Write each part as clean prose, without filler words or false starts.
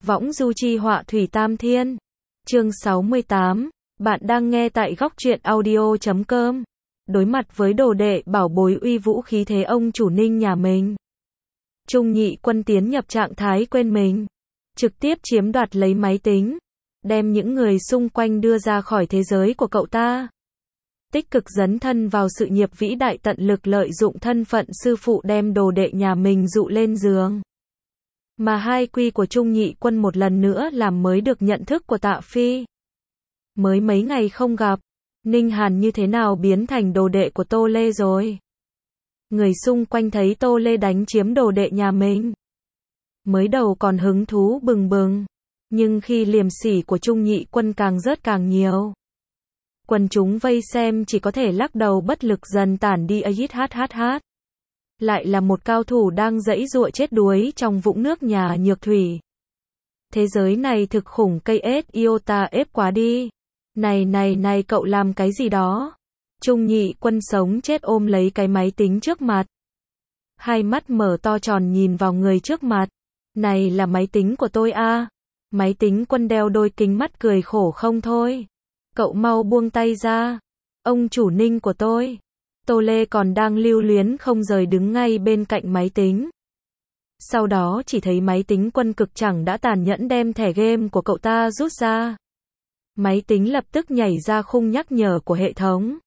Võng du chi họa thủy tam thiên. Chương 68. Bạn đang nghe tại góc truyện audio.com. Đối mặt với đồ đệ bảo bối uy vũ khí thế ông chủ Ninh nhà mình, Trung Nhị Quân tiến nhập trạng thái quên mình, trực tiếp chiếm đoạt lấy máy tính, đem những người xung quanh đưa ra khỏi thế giới của cậu ta. Tích cực dấn thân vào sự nghiệp vĩ đại, tận lực lợi dụng thân phận sư phụ đem đồ đệ nhà mình dụ lên giường. Mà hai quy của Trung Nhị Quân một lần nữa làm mới được nhận thức của Tạ Phi. Mới mấy ngày không gặp, Ninh Hàn như thế nào biến thành đồ đệ của Tô Lê rồi? Người xung quanh thấy Tô Lê đánh chiếm đồ đệ nhà mình, mới đầu còn hứng thú bừng bừng, nhưng khi liềm sỉ của Trung Nhị Quân càng rớt càng nhiều, quần chúng vây xem chỉ có thể lắc đầu bất lực dần tản đi. AHHH. Lại là một cao thủ đang giãy giụa chết đuối trong vũng nước nhà nhược thủy. Thế giới này thực khủng, cây ếch iota ép quá đi. Này, cậu làm cái gì đó? Trung Nhị Quân sống chết ôm lấy cái máy tính trước mặt. Hai mắt mở to tròn nhìn vào người trước mặt. Này là máy tính của tôi à? Máy tính Quân đeo đôi kính mắt cười khổ không thôi. Cậu mau buông tay ra. Ông chủ Ninh của tôi. Tô Lê còn đang lưu luyến không rời đứng ngay bên cạnh máy tính. Sau đó chỉ thấy máy tính Quân cực chẳng đã tàn nhẫn đem thẻ game của cậu ta rút ra. Máy tính lập tức nhảy ra khung nhắc nhở của hệ thống.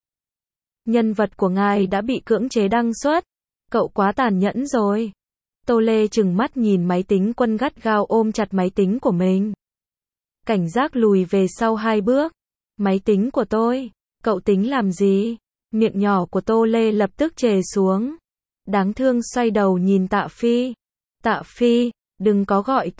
Nhân vật của ngài đã bị cưỡng chế đăng xuất. Cậu quá tàn nhẫn rồi. Tô Lê trừng mắt nhìn máy tính Quân gắt gao ôm chặt máy tính của mình. Cảnh giác lùi về sau hai bước. Máy tính của tôi, cậu tính làm gì? Miệng nhỏ của Tô Lê lập tức trề xuống. Đáng thương xoay đầu nhìn Tạ Phi. Tạ Phi, đừng có gọi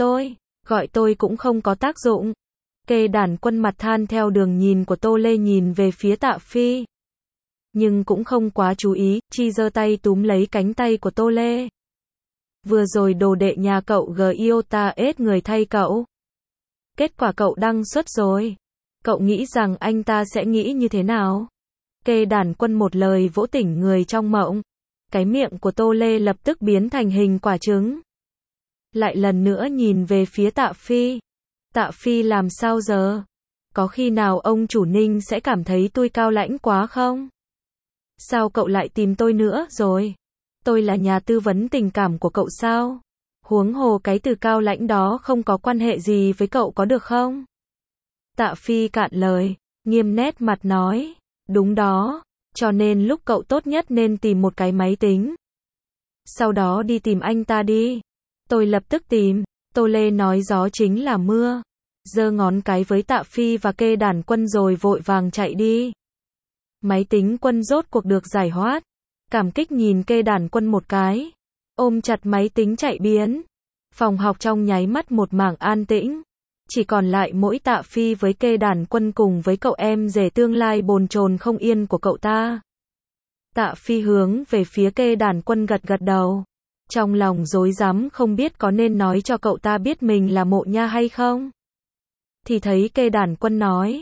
tôi cũng không có tác dụng. Kê đàn Quân mặt than theo đường nhìn của Tô Lê nhìn về phía Tạ Phi. Nhưng cũng không quá chú ý, chi giơ tay túm lấy cánh tay của Tô Lê. Vừa rồi đồ đệ nhà cậu Giota ết người thay cậu. Kết quả cậu đăng xuất rồi. Cậu nghĩ rằng anh ta sẽ nghĩ như thế nào? Kê đàn Quân một lời vỗ tỉnh người trong mộng. Cái miệng của Tô Lê lập tức biến thành hình quả trứng. Lại lần nữa nhìn về phía Tạ Phi. Tạ Phi làm sao giờ? Có khi nào ông chủ Ninh sẽ cảm thấy tôi cao lãnh quá không? Sao cậu lại tìm tôi nữa rồi? Tôi là nhà tư vấn tình cảm của cậu sao? Huống hồ cái từ cao lãnh đó không có quan hệ gì với cậu có được không? Tạ Phi cạn lời, nghiêm nét mặt nói. Đúng đó, cho nên lúc cậu tốt nhất nên tìm một cái máy tính. Sau đó đi tìm anh ta đi. Tôi lập tức tìm. Tô Lê nói gió chính là mưa. Giơ ngón cái với Tạ Phi và Kê đàn Quân rồi vội vàng chạy đi. Máy tính Quân rốt cuộc được giải thoát. Cảm kích nhìn Kê đàn Quân một cái. Ôm chặt máy tính chạy biến. Phòng học trong nháy mắt một mảng an tĩnh. Chỉ còn lại mỗi Tạ Phi với Kê đàn Quân cùng với cậu em rể tương lai bồn chồn không yên của cậu ta. Tạ Phi hướng về phía Kê đàn Quân gật gật đầu. Trong lòng rối rắm không biết có nên nói cho cậu ta biết mình là Mộ Nha hay không. Thì thấy Kê đàn Quân nói.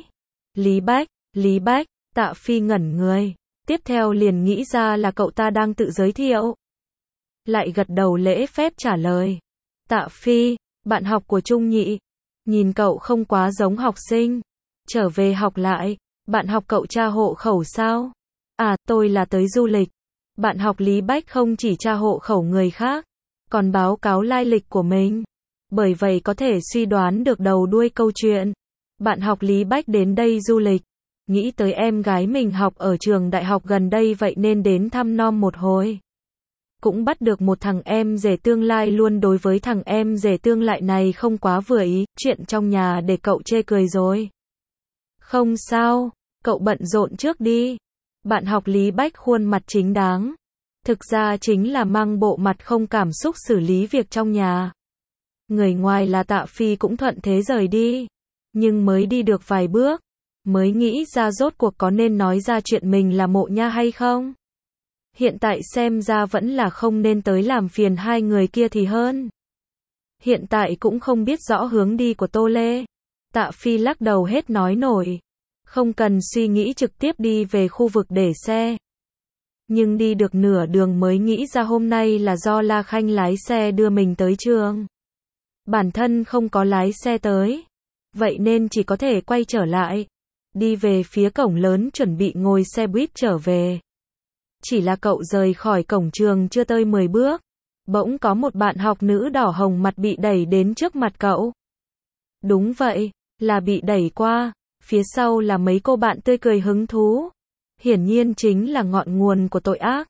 Lý Bách, Tạ Phi ngẩn người. Tiếp theo liền nghĩ ra là cậu ta đang tự giới thiệu. Lại gật đầu lễ phép trả lời. Tạ Phi, bạn học của Trung Nhị. Nhìn cậu không quá giống học sinh. Trở về học lại. Bạn học cậu tra hộ khẩu sao? À, tôi là tới du lịch. Bạn học Lý Bách không chỉ tra hộ khẩu người khác, còn báo cáo lai lịch của mình. Bởi vậy có thể suy đoán được đầu đuôi câu chuyện. Bạn học Lý Bách đến đây du lịch. Nghĩ tới em gái mình học ở trường đại học gần đây vậy nên đến thăm nom một hồi. Cũng bắt được một thằng em rể tương lai luôn, đối với thằng em rể tương lai này không quá vừa ý, chuyện trong nhà để cậu chê cười rồi. Không sao, cậu bận rộn trước đi. Bạn học Lý Bách khuôn mặt chính đáng. Thực ra chính là mang bộ mặt không cảm xúc xử lý việc trong nhà. Người ngoài là Tạ Phi cũng thuận thế rời đi. Nhưng mới đi được vài bước, mới nghĩ ra rốt cuộc có nên nói ra chuyện mình là Mộ Nha hay không. Hiện tại xem ra vẫn là không nên tới làm phiền hai người kia thì hơn. Hiện tại cũng không biết rõ hướng đi của Tô Lê. Tạ Phi lắc đầu hết nói nổi. Không cần suy nghĩ, trực tiếp đi về khu vực để xe. Nhưng đi được nửa đường mới nghĩ ra hôm nay là do La Khanh lái xe đưa mình tới trường. Bản thân không có lái xe tới. Vậy nên chỉ có thể quay trở lại. Đi về phía cổng lớn chuẩn bị ngồi xe buýt trở về. Chỉ là cậu rời khỏi cổng trường chưa tới 10 bước. Bỗng có một bạn học nữ đỏ hồng mặt bị đẩy đến trước mặt cậu. Đúng vậy, là bị đẩy qua. Phía sau là mấy cô bạn tươi cười hứng thú. Hiển nhiên chính là ngọn nguồn của tội ác.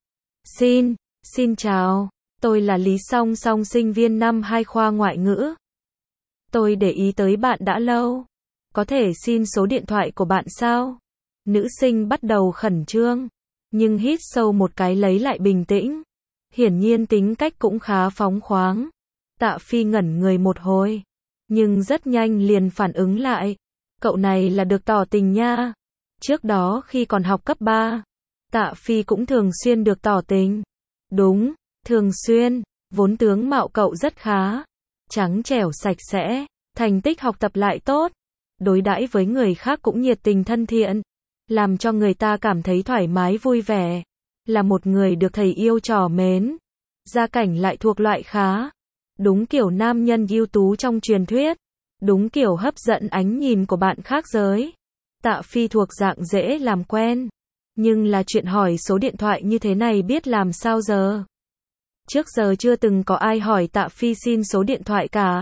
Xin chào. Tôi là Lý Song Song, sinh viên năm 2 khoa ngoại ngữ. Tôi để ý tới bạn đã lâu. Có thể xin số điện thoại của bạn sao? Nữ sinh bắt đầu khẩn trương, nhưng hít sâu một cái lấy lại bình tĩnh. Hiển nhiên tính cách cũng khá phóng khoáng. Tạ Phi ngẩn người một hồi, nhưng rất nhanh liền phản ứng lại. Cậu này là được tỏ tình nha. Trước đó khi còn học cấp 3, Tạ Phi cũng thường xuyên được tỏ tình. Đúng, thường xuyên. Vốn tướng mạo cậu rất khá, trắng trẻo sạch sẽ, thành tích học tập lại tốt, đối đãi với người khác cũng nhiệt tình thân thiện, làm cho người ta cảm thấy thoải mái vui vẻ, là một người được thầy yêu trò mến. Gia cảnh lại thuộc loại khá, đúng kiểu nam nhân ưu tú trong truyền thuyết, đúng kiểu hấp dẫn ánh nhìn của bạn khác giới. Tạ Phi thuộc dạng dễ làm quen, nhưng là chuyện hỏi số điện thoại như thế này biết làm sao giờ. Trước giờ chưa từng có ai hỏi Tạ Phi xin số điện thoại cả.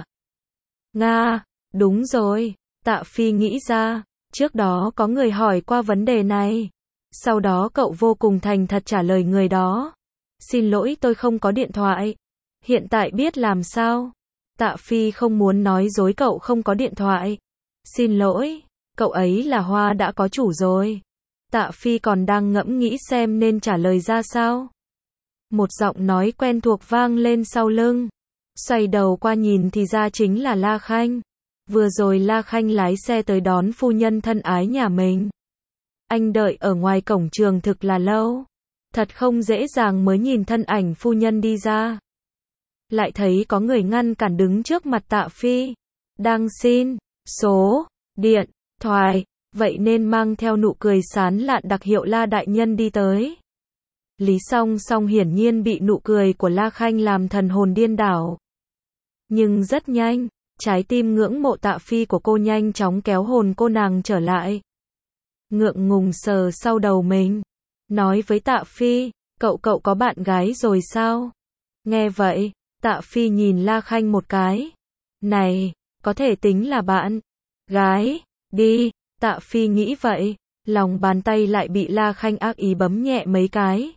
Nga, đúng rồi, Tạ Phi nghĩ ra, trước đó có người hỏi qua vấn đề này. Sau đó cậu vô cùng thành thật trả lời người đó. Xin lỗi, tôi không có điện thoại. Hiện tại biết làm sao? Tạ Phi không muốn nói dối cậu không có điện thoại. Xin lỗi, cậu ấy là Hoa đã có chủ rồi. Tạ Phi còn đang ngẫm nghĩ xem nên trả lời ra sao. Một giọng nói quen thuộc vang lên sau lưng. Xoay đầu qua nhìn thì ra chính là La Khanh. Vừa rồi La Khanh lái xe tới đón phu nhân thân ái nhà mình. Anh đợi ở ngoài cổng trường thực là lâu. Thật không dễ dàng mới nhìn thân ảnh phu nhân đi ra. Lại thấy có người ngăn cản đứng trước mặt Tạ Phi. Đang xin số điện thoại. Vậy nên mang theo nụ cười sán lạn đặc hiệu La đại nhân đi tới. Lý Song Song hiển nhiên bị nụ cười của La Khanh làm thần hồn điên đảo. Nhưng rất nhanh, trái tim ngưỡng mộ Tạ Phi của cô nhanh chóng kéo hồn cô nàng trở lại. Ngượng ngùng sờ sau đầu mình, nói với Tạ Phi, cậu có bạn gái rồi sao? Nghe vậy, Tạ Phi nhìn La Khanh một cái. Này, có thể tính là bạn gái đi. Tạ Phi nghĩ vậy, lòng bàn tay lại bị La Khanh ác ý bấm nhẹ mấy cái.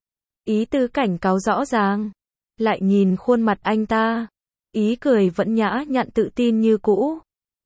Ý tứ cảnh cáo rõ ràng. Lại nhìn khuôn mặt anh ta, ý cười vẫn nhã nhặn tự tin như cũ.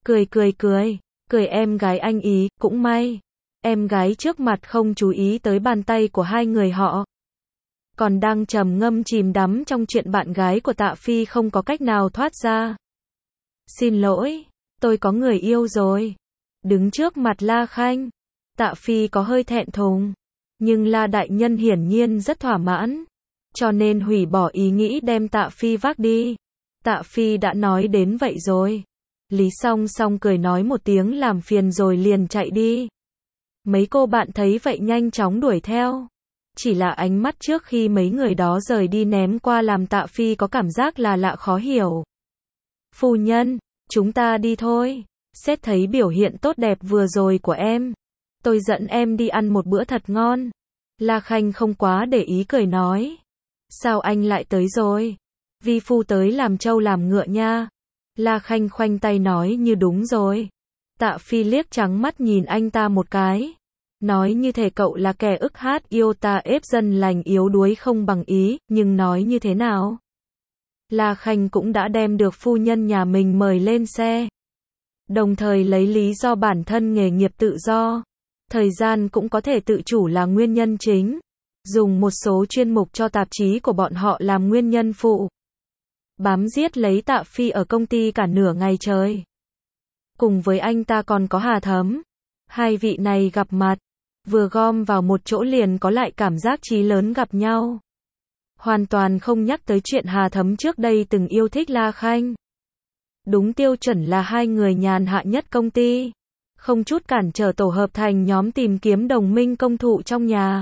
Cười em gái anh ý, cũng may. Em gái trước mặt không chú ý tới bàn tay của hai người họ. Còn đang trầm ngâm chìm đắm trong chuyện bạn gái của Tạ Phi không có cách nào thoát ra. Xin lỗi, tôi có người yêu rồi. Đứng trước mặt La Khanh, Tạ Phi có hơi thẹn thùng. Nhưng La đại nhân hiển nhiên rất thỏa mãn, cho nên hủy bỏ ý nghĩ đem Tạ Phi vác đi. Tạ Phi đã nói đến vậy rồi. Lý Song Song cười nói một tiếng làm phiền rồi liền chạy đi. Mấy cô bạn thấy vậy nhanh chóng đuổi theo. Chỉ là ánh mắt trước khi mấy người đó rời đi ném qua làm Tạ Phi có cảm giác là lạ khó hiểu. Phu nhân, chúng ta đi thôi. Xét thấy biểu hiện tốt đẹp vừa rồi của em, tôi dẫn em đi ăn một bữa thật ngon. La Khanh không quá để ý cười nói. Sao anh lại tới rồi? Vi phu tới làm trâu làm ngựa nha. La Khanh khoanh tay nói như đúng rồi. Tạ Phi liếc trắng mắt nhìn anh ta một cái. Nói như thể cậu là kẻ ức hát yêu ta ép dân lành yếu đuối không bằng ý, nhưng nói như thế nào? La Khanh cũng đã đem được phu nhân nhà mình mời lên xe. Đồng thời lấy lý do bản thân nghề nghiệp tự do, thời gian cũng có thể tự chủ là nguyên nhân chính. Dùng một số chuyên mục cho tạp chí của bọn họ làm nguyên nhân phụ. Bám giết lấy Tạ Phi ở công ty cả nửa ngày trời. Cùng với anh ta còn có Hà Thấm. Hai vị này gặp mặt, vừa gom vào một chỗ liền có lại cảm giác chí lớn gặp nhau. Hoàn toàn không nhắc tới chuyện Hà Thấm trước đây từng yêu thích La Khanh. Đúng tiêu chuẩn là hai người nhàn hạ nhất công ty. Không chút cản trở tổ hợp thành nhóm tìm kiếm đồng minh công thụ trong nhà.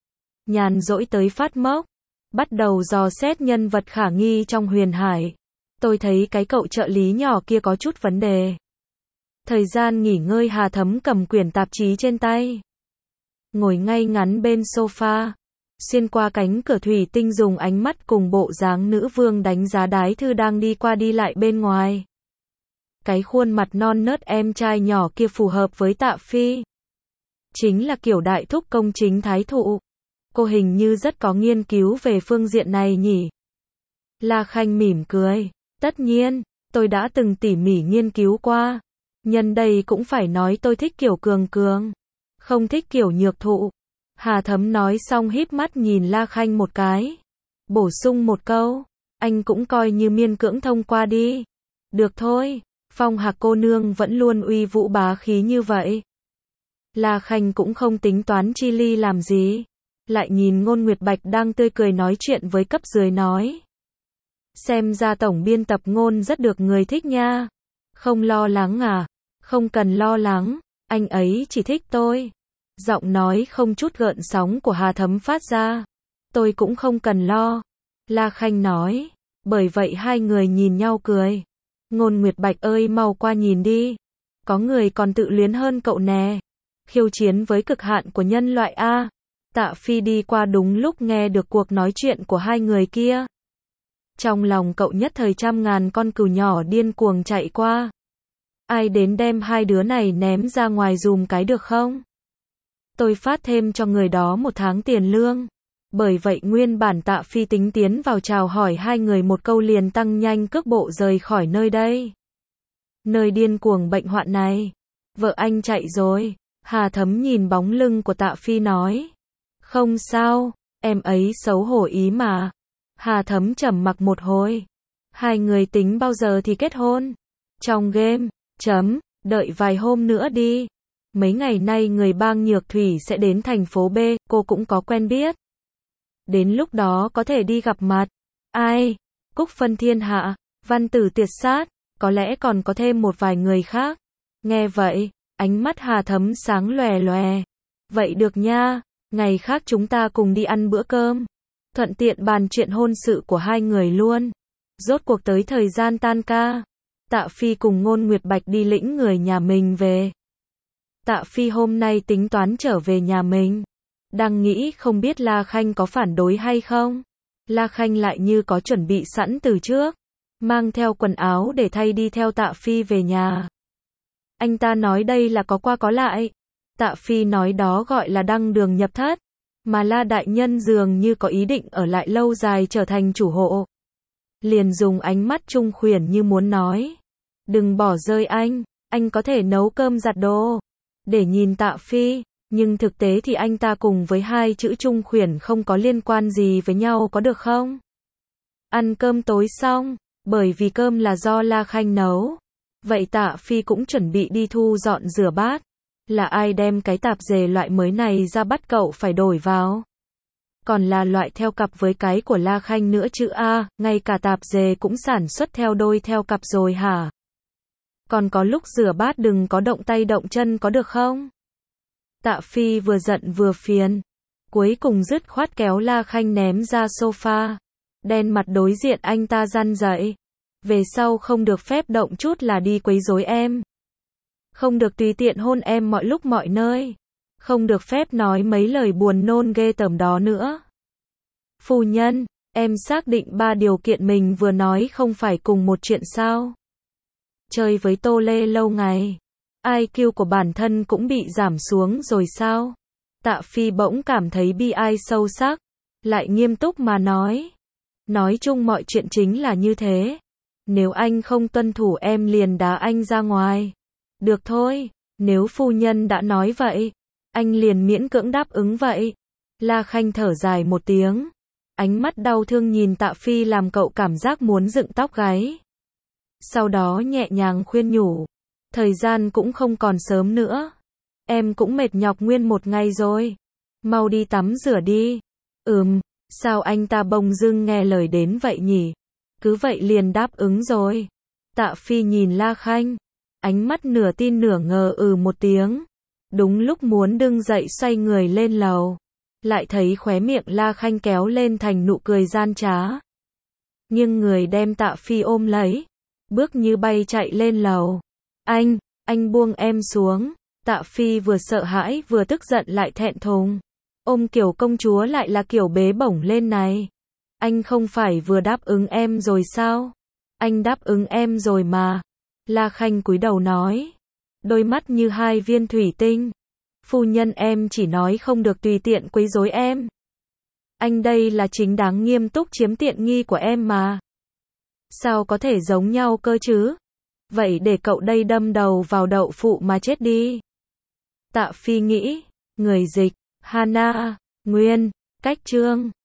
Nhàn rỗi tới phát mốc. Bắt đầu dò xét nhân vật khả nghi trong huyền hải. Tôi thấy cái cậu trợ lý nhỏ kia có chút vấn đề. Thời gian nghỉ ngơi Hà Thấm cầm quyển tạp chí trên tay. Ngồi ngay ngắn bên sofa. Xuyên qua cánh cửa thủy tinh dùng ánh mắt cùng bộ dáng nữ vương đánh giá đái thư đang đi qua đi lại bên ngoài. Cái khuôn mặt non nớt em trai nhỏ kia phù hợp với Tạ Phi. Chính là kiểu đại thúc công chính thái thụ. Cô hình như rất có nghiên cứu về phương diện này nhỉ. La Khanh mỉm cười. Tất nhiên, tôi đã từng tỉ mỉ nghiên cứu qua. Nhân đây cũng phải nói tôi thích kiểu cường cường. Không thích kiểu nhược thụ. Hà Thấm nói xong híp mắt nhìn La Khanh một cái. Bổ sung một câu. Anh cũng coi như miên cưỡng thông qua đi. Được thôi. Phong Hạc cô nương vẫn luôn uy vũ bá khí như vậy. La Khanh cũng không tính toán chi ly làm gì. Lại nhìn Ngôn Nguyệt Bạch đang tươi cười nói chuyện với cấp dưới nói. Xem ra tổng biên tập Ngôn rất được người thích nha. Không lo lắng à? Không cần lo lắng, anh ấy chỉ thích tôi. Giọng nói không chút gợn sóng của Hà Thấm phát ra. Tôi cũng không cần lo. La Khanh nói. Bởi vậy hai người nhìn nhau cười. Ngôn Nguyệt Bạch ơi mau qua nhìn đi. Có người còn tự luyến hơn cậu nè. Khiêu chiến với cực hạn của nhân loại A. Tạ Phi đi qua đúng lúc nghe được cuộc nói chuyện của hai người kia. Trong lòng cậu nhất thời trăm ngàn con cừu nhỏ điên cuồng chạy qua. Ai đến đem hai đứa này ném ra ngoài dùm cái được không? Tôi phát thêm cho người đó 1 tháng tiền lương. Bởi vậy nguyên bản Tạ Phi tính tiến vào chào hỏi hai người một câu liền tăng nhanh cước bộ rời khỏi nơi đây. Nơi điên cuồng bệnh hoạn này. Vợ anh chạy rồi. Hà Thấm nhìn bóng lưng của Tạ Phi nói. Không sao, em ấy xấu hổ ý mà. Hà Thấm trầm mặc một hồi. Hai người tính bao giờ thì kết hôn? Trong game, đợi vài hôm nữa đi. Mấy ngày nay người bang Nhược Thủy sẽ đến thành phố B, cô cũng có quen biết. Đến lúc đó có thể đi gặp mặt. Ai? Cúc Phân Thiên Hạ, Văn Tử Tiệt Sát, có lẽ còn có thêm một vài người khác. Nghe vậy, ánh mắt Hà Thấm sáng lòe lòe. Vậy được nha, ngày khác chúng ta cùng đi ăn bữa cơm. Thuận tiện bàn chuyện hôn sự của hai người luôn. Rốt cuộc tới thời gian tan ca. Tạ Phi cùng Ngôn Nguyệt Bạch đi lĩnh người nhà mình về. Tạ Phi hôm nay tính toán trở về nhà mình. Đang nghĩ không biết La Khanh có phản đối hay không. La Khanh lại như có chuẩn bị sẵn từ trước. Mang theo quần áo để thay đi theo Tạ Phi về nhà. Anh ta nói đây là có qua có lại. Tạ Phi nói đó gọi là đăng đường nhập thất. Mà La Đại Nhân dường như có ý định ở lại lâu dài trở thành chủ hộ. Liền dùng ánh mắt trung khuyển như muốn nói. Đừng bỏ rơi anh có thể nấu cơm giặt đồ. Để nhìn Tạ Phi, nhưng thực tế thì anh ta cùng với hai chữ trung khuyển không có liên quan gì với nhau có được không? Ăn cơm tối xong, bởi vì cơm là do La Khanh nấu. Vậy Tạ Phi cũng chuẩn bị đi thu dọn rửa bát. Là ai đem cái tạp dề loại mới này ra bắt cậu phải đổi vào? Còn là loại theo cặp với cái của La Khanh nữa chứ a, ngay cả tạp dề cũng sản xuất theo đôi theo cặp rồi hả? Còn có lúc rửa bát đừng có động tay động chân có được không? Tạ Phi vừa giận vừa phiền. Cuối cùng dứt khoát kéo La Khanh ném ra sofa. Đen mặt đối diện anh ta răn dậy. Về sau không được phép động chút là đi quấy rối em. Không được tùy tiện hôn em mọi lúc mọi nơi. Không được phép nói mấy lời buồn nôn ghê tởm đó nữa. Phu nhân, em xác định 3 điều kiện mình vừa nói không phải cùng một chuyện sao? Chơi với Tô Lê lâu ngày, IQ của bản thân cũng bị giảm xuống rồi sao? Tạ Phi bỗng cảm thấy bi ai sâu sắc, lại nghiêm túc mà nói. Nói chung mọi chuyện chính là như thế. Nếu anh không tuân thủ em liền đá anh ra ngoài. Được thôi, nếu phu nhân đã nói vậy, anh liền miễn cưỡng đáp ứng vậy. La Khanh thở dài một tiếng. Ánh mắt đau thương nhìn Tạ Phi làm cậu cảm giác muốn dựng tóc gáy. Sau đó nhẹ nhàng khuyên nhủ. Thời gian cũng không còn sớm nữa. Em cũng mệt nhọc nguyên một ngày rồi. Mau đi tắm rửa đi. Sao anh ta bỗng dưng nghe lời đến vậy nhỉ? Cứ vậy liền đáp ứng rồi. Tạ Phi nhìn La Khanh. Ánh mắt nửa tin nửa ngờ một tiếng. Đúng lúc muốn đứng dậy xoay người lên lầu. Lại thấy khóe miệng La Khanh kéo lên thành nụ cười gian trá. nhưng người đem Tạ Phi ôm lấy, bước như bay chạy lên lầu. Anh buông em xuống. Tạ Phi vừa sợ hãi vừa tức giận lại thẹn thùng. Ôm kiểu công chúa lại là kiểu bế bổng lên này. Anh không phải vừa đáp ứng em rồi sao? Anh đáp ứng em rồi mà. La Khanh cúi đầu nói. Đôi mắt như hai viên thủy tinh. Phu nhân em chỉ nói không được tùy tiện quấy rối em. Anh đây là chính đáng nghiêm túc chiếm tiện nghi của em mà. Sao có thể giống nhau cơ chứ? Vậy để cậu đây đâm đầu vào đậu phụ mà chết đi. Tạ Phi nghĩ. Người dịch. Hana. Nguyên. Cách chương.